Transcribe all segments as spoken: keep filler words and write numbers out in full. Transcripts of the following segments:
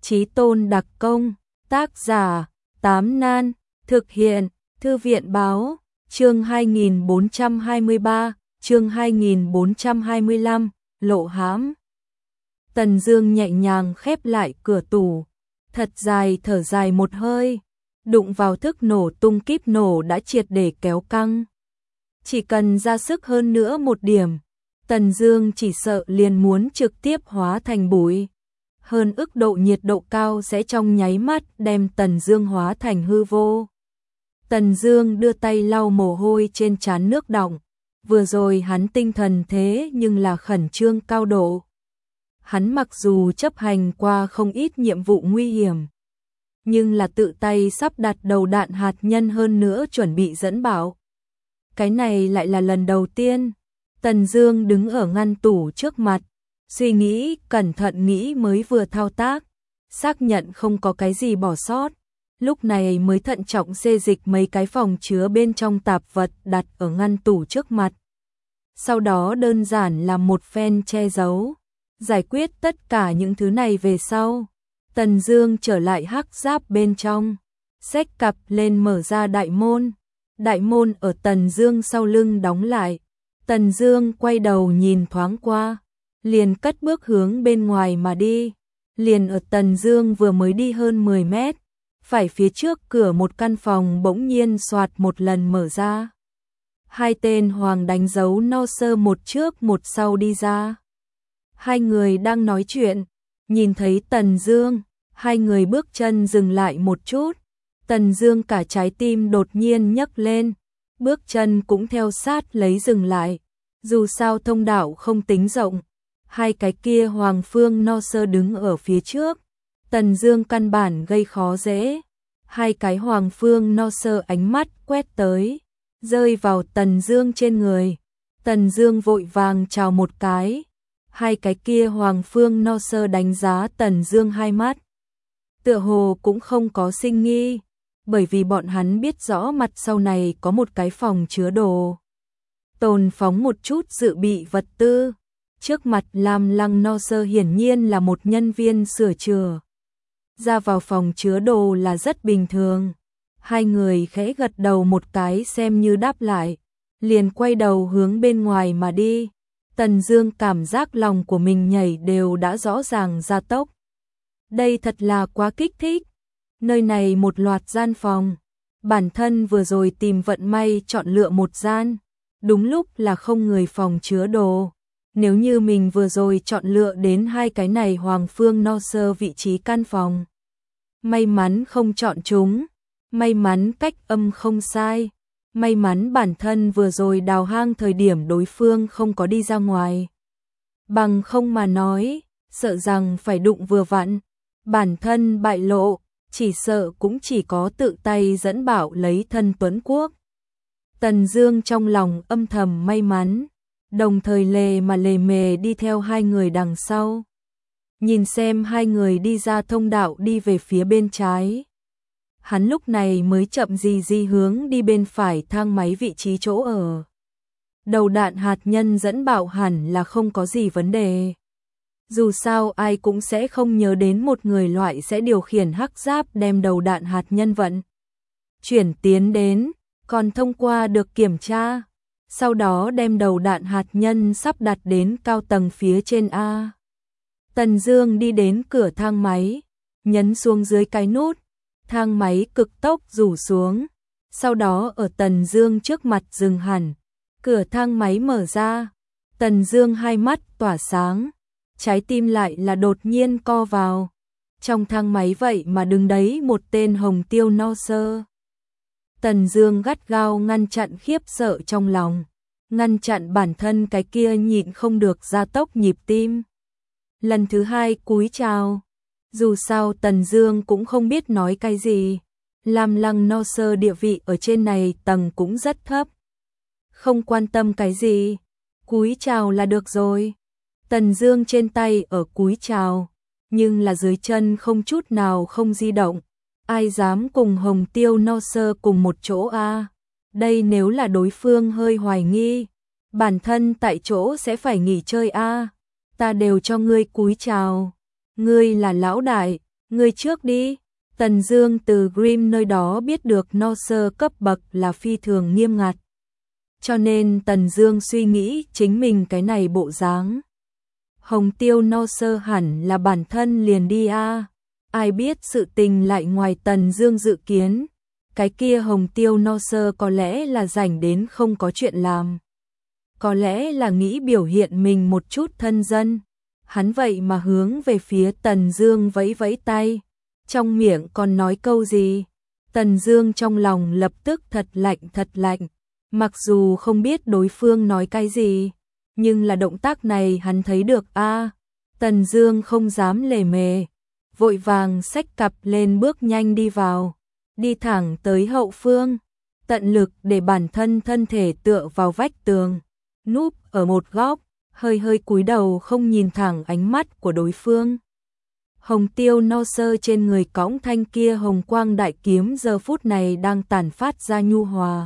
Chí Tôn đặc công, tác giả, Tám Nan, thực hiện, Thư viện báo, chương hai nghìn bốn trăm hai mươi ba, chương hai nghìn bốn trăm hai mươi lăm, lộ hãm. Tần Dương nhẹ nhàng khép lại cửa tủ, thật dài thở dài một hơi, đụng vào thức nổ tung kíp nổ đã triệt để kéo căng. Chỉ cần ra sức hơn nữa một điểm, Tần Dương chỉ sợ liền muốn trực tiếp hóa thành bụi. Hơn ức độ nhiệt độ cao sẽ trong nháy mắt đem Tần Dương hóa thành hư vô. Tần Dương đưa tay lau mồ hôi trên trán nước đọng. Vừa rồi hắn tinh thần thế nhưng là khẩn trương cao độ. Hắn mặc dù chấp hành qua không ít nhiệm vụ nguy hiểm, nhưng là tự tay sắp đặt đầu đạn hạt nhân hơn nữa chuẩn bị dẫn bạo. Cái này lại là lần đầu tiên. Tần Dương đứng ở ngăn tủ trước mặt, suy nghĩ, cẩn thận nghĩ mới vừa thao tác, xác nhận không có cái gì bỏ sót, lúc này mới thận trọng xê dịch mấy cái phòng chứa bên trong tạp vật đặt ở ngăn tủ trước mặt. Sau đó đơn giản làm một phen che giấu, giải quyết tất cả những thứ này về sau. Tần Dương trở lại hắc giáp bên trong, xách cặp lên mở ra đại môn. Đại môn ở Tần Dương sau lưng đóng lại. Tần Dương quay đầu nhìn thoáng qua, liền cất bước hướng bên ngoài mà đi. Liền ở Tần Dương vừa mới đi hơn mười mét, phải phía trước cửa một căn phòng bỗng nhiên xoạt một lần mở ra. Hai tên hoàng đánh dấu no sơ một trước một sau đi ra. Hai người đang nói chuyện, nhìn thấy Tần Dương, hai người bước chân dừng lại một chút. Tần Dương cả trái tim đột nhiên nhấc lên, bước chân cũng theo sát lấy dừng lại. Dù sao thông đạo không tính rộng, hai cái kia Hoàng Phương no sơ đứng ở phía trước, Tần Dương căn bản gây khó dễ. Hai cái Hoàng Phương no sơ ánh mắt quét tới, rơi vào Tần Dương trên người. Tần Dương vội vàng chào một cái. Hai cái kia Hoàng Phương no sơ đánh giá Tần Dương hai mắt, tựa hồ cũng không có sinh nghi, bởi vì bọn hắn biết rõ mặt sau này có một cái phòng chứa đồ, tồn phóng một chút dự bị vật tư. Trước mặt Lam Lăng no sơ hiển nhiên là một nhân viên sửa chữa, ra vào phòng chứa đồ là rất bình thường. Hai người khẽ gật đầu một cái xem như đáp lại, liền quay đầu hướng bên ngoài mà đi. Tần Dương cảm giác lòng của mình nhảy đều đã rõ ràng gia tốc. Đây thật là quá kích thích. Nơi này một loạt gian phòng, bản thân vừa rồi tìm vận may chọn lựa một gian, đúng lúc là không người phòng chứa đồ. Nếu như mình vừa rồi chọn lựa đến hai cái này Hoàng Phương no sơ vị trí căn phòng, may mắn không chọn chúng, may mắn cách âm không sai, may mắn bản thân vừa rồi đào hang thời điểm đối phương không có đi ra ngoài. Bằng không mà nói, sợ rằng phải đụng vừa vặn, bản thân bại lộ, chỉ sợ cũng chỉ có tự tay dẫn bạo lấy thân Tuấn Quốc. Tần Dương trong lòng âm thầm may mắn, đồng thời lề mà lề mề đi theo hai người đằng sau. Nhìn xem hai người đi ra thông đạo đi về phía bên trái. Hắn lúc này mới chậm gì gì hướng đi bên phải thang máy vị trí chỗ ở. Đầu đạn hạt nhân dẫn bạo hẳn là không có gì vấn đề. Dù sao ai cũng sẽ không nhớ đến một người loại sẽ điều khiển hắc giáp đem đầu đạn hạt nhân vận chuyển tiến đến, còn thông qua được kiểm tra, sau đó đem đầu đạn hạt nhân sắp đặt đến cao tầng phía trên A. Tần Dương đi đến cửa thang máy, nhấn xuống dưới cái nút, thang máy cực tốc rủ xuống, sau đó ở Tần Dương trước mặt dừng hẳn, cửa thang máy mở ra. Tần Dương hai mắt tỏa sáng, trái tim lại là đột nhiên co vào. Trong thang máy vậy mà đứng đấy một tên Hồng Tiêu no sơ. Tần Dương gắt gao ngăn chặn khiếp sợ trong lòng, ngăn chặn bản thân cái kia nhịn không được gia tốc nhịp tim. Lần thứ hai cúi chào. Dù sao Tần Dương cũng không biết nói cái gì. Lam Lăng no sơ địa vị ở trên này tầng cũng rất thấp, không quan tâm cái gì, cúi chào là được rồi. Tần Dương trên tay ở cúi chào, nhưng là dưới chân không chút nào không di động. Ai dám cùng Hồng Tiêu no sơ cùng một chỗ a? Đây nếu là đối phương hơi hoài nghi, bản thân tại chỗ sẽ phải nghỉ chơi a. Ta đều cho ngươi cúi chào, ngươi là lão đại, Ngươi trước đi. Tần Dương từ Grimm nơi đó biết được no sơ cấp bậc là phi thường nghiêm ngặt. Cho nên Tần Dương suy nghĩ chính mình cái này bộ dáng. Hồng Tiêu no sơ hẳn là bản thân liền đi a. Ai biết sự tình lại ngoài Tần Dương dự kiến. Cái kia Hồng Tiêu no sơ có lẽ là rảnh đến không có chuyện làm. Có lẽ là nghĩ biểu hiện mình một chút thân dân. Hắn vậy mà hướng về phía Tần Dương vẫy vẫy tay. Trong miệng còn nói câu gì? Tần Dương trong lòng lập tức thật lạnh thật lạnh. Mặc dù không biết đối phương nói cái gì, nhưng là động tác này hắn thấy được a. Tần Dương không dám lề mề, vội vàng xách cặp lên bước nhanh đi vào, đi thẳng tới hậu phương, tận lực để bản thân thân thể tựa vào vách tường, núp ở một góc, hơi hơi cúi đầu không nhìn thẳng ánh mắt của đối phương. Hồng Tiêu no sơ trên người cõng thanh kia hồng quang đại kiếm giờ phút này đang tản phát ra nhu hòa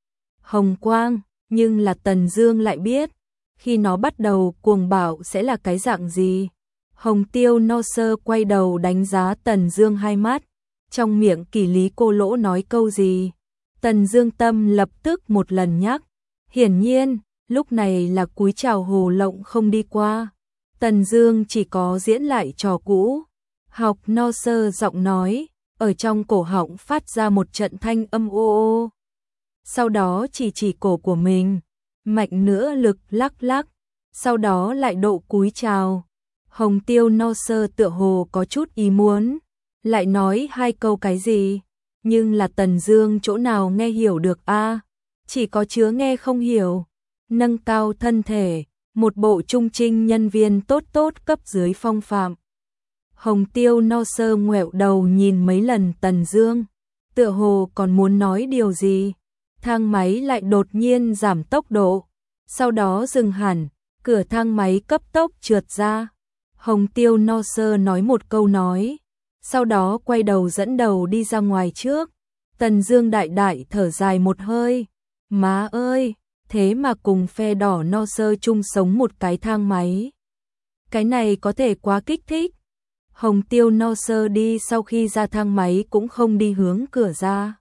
hồng quang, nhưng là Tần Dương lại biết, khi nó bắt đầu cuồng bạo sẽ là cái dạng gì. Hồng Tiêu no sơ quay đầu đánh giá Tần Dương hai mắt, trong miệng Kỷ Lý Cô Lỗ nói câu gì. Tần Dương tâm lập tức một lần nhắc, hiển nhiên, lúc này là cúi chào Hồ Lộng không đi qua. Tần Dương chỉ có diễn lại trò cũ, học no sơ giọng nói, ở trong cổ họng phát ra một trận thanh âm ô ô. Sau đó chỉ chỉ cổ của mình, mạnh nữa lực lắc lắc, sau đó lại độ cúi chào. Hồng Tiêu no sơ tựa hồ có chút ý muốn, lại nói hai câu cái gì, nhưng là Tần Dương chỗ nào nghe hiểu được a, chỉ có chứa nghe không hiểu. Nâng cao thân thể, một bộ trung trinh nhân viên tốt tốt cấp dưới phong phạm. Hồng Tiêu no sơ ngoẹo đầu nhìn mấy lần Tần Dương, tựa hồ còn muốn nói điều gì. Thang máy lại đột nhiên giảm tốc độ, sau đó dừng hẳn, cửa thang máy cấp tốc trượt ra. Hồng Tiêu no sơ nói một câu nói, sau đó quay đầu dẫn đầu đi ra ngoài trước. Tần Dương đại đại thở dài một hơi, má ơi, thế mà cùng phe đỏ no sơ chung sống một cái thang máy. Cái này có thể quá kích thích. Hồng Tiêu no sơ đi sau khi ra thang máy cũng không đi hướng cửa ra,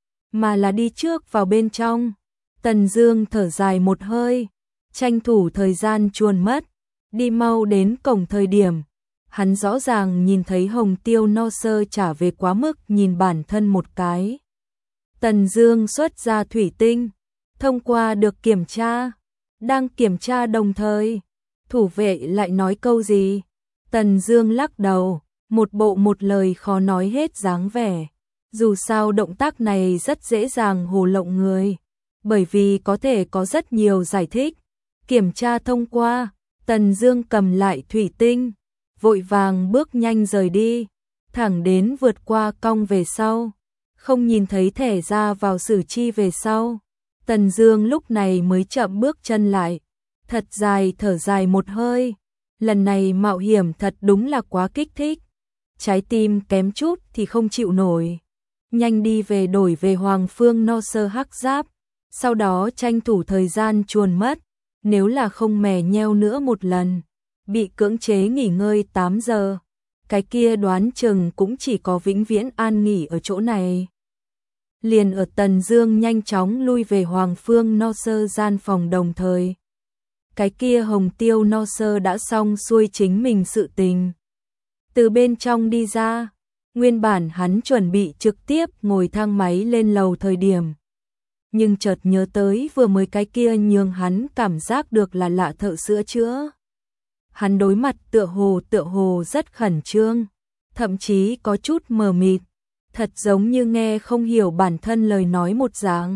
mà là đi trước vào bên trong. Tần Dương thở dài một hơi, tranh thủ thời gian chuồn mất, đi mau đến cổng thời điểm. Hắn rõ ràng nhìn thấy Hồng Tiêu no sơ trả về quá mức nhìn bản thân một cái. Tần Dương xuất ra thủy tinh, thông qua được kiểm tra. Đang kiểm tra đồng thời, thủ vệ lại nói câu gì. Tần Dương lắc đầu, một bộ một lời khó nói hết dáng vẻ. Dù sao động tác này rất dễ dàng hồ lộng người, bởi vì có thể có rất nhiều giải thích. Kiểm tra thông qua, Tần Dương cầm lại thủy tinh, vội vàng bước nhanh rời đi, thẳng đến vượt qua cong về sau, không nhìn thấy thẻ ra vào xử chi về sau. Tần Dương lúc này mới chậm bước chân lại, thật dài thở dài một hơi. Lần này mạo hiểm thật đúng là quá kích thích, trái tim kém chút thì không chịu nổi. Nhanh đi về đổi về Hoàng Phương no sơ hắc giáp, sau đó tranh thủ thời gian chuồn mất, nếu là không mè nheo nữa một lần, bị cưỡng chế nghỉ ngơi tám giờ, cái kia đoán chừng cũng chỉ có vĩnh viễn an nghỉ ở chỗ này. Liền ở Tần Dương nhanh chóng lui về Hoàng Phương no sơ gian phòng đồng thời, cái kia Hồng Tiêu no sơ đã xong xuôi chính mình sự tình, từ bên trong đi ra. Nguyên bản hắn chuẩn bị trực tiếp ngồi thang máy lên lầu thời điểm, nhưng chợt nhớ tới vừa mới cái kia nhường hắn cảm giác được là lạ thợ sữa chữa. Hắn đối mặt tựa hồ tựa hồ rất khẩn trương, thậm chí có chút mờ mịt, thật giống như nghe không hiểu bản thân lời nói một dạng.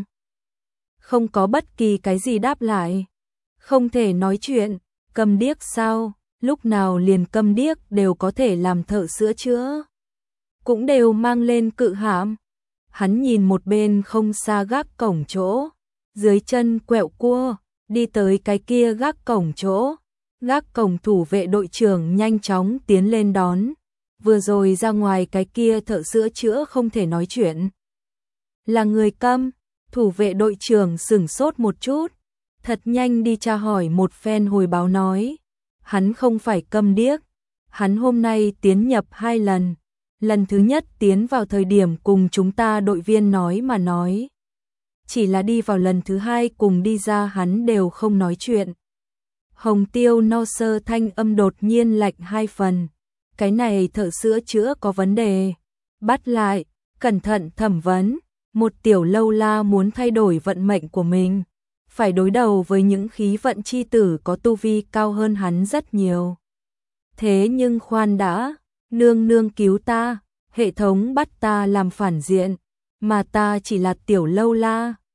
Không có bất kỳ cái gì đáp lại, không thể nói chuyện, câm điếc sao, lúc nào liền câm điếc đều có thể làm thợ sữa chữa. Cũng đều mang lên cự hãm. Hắn nhìn một bên không xa gác cổng chỗ, dưới chân quẹo cua, đi tới cái kia gác cổng chỗ. Gác cổng thủ vệ đội trưởng nhanh chóng tiến lên đón. Vừa rồi ra ngoài cái kia thợ sữa chữa không thể nói chuyện, là người câm. Thủ vệ đội trưởng sửng sốt một chút, thật nhanh đi tra hỏi một phen hồi báo nói, hắn không phải câm điếc, hắn hôm nay tiến nhập hai lần, lần thứ nhất tiến vào thời điểm cùng chúng ta đội viên nói mà nói. Chỉ là đi vào lần thứ hai cùng đi ra hắn đều không nói chuyện. Hồng Tiêu no sơ thanh âm đột nhiên lạnh hai phần. Cái này thợ sữa chữa có vấn đề. Bắt lại, cẩn thận thẩm vấn. Một tiểu lâu la muốn thay đổi vận mệnh của mình. Phải đối đầu với những khí vận chi tử có tu vi cao hơn hắn rất nhiều. Thế nhưng khoan đã, nương nương cứu ta, hệ thống bắt ta làm phản diện, mà ta chỉ là tiểu lâu la.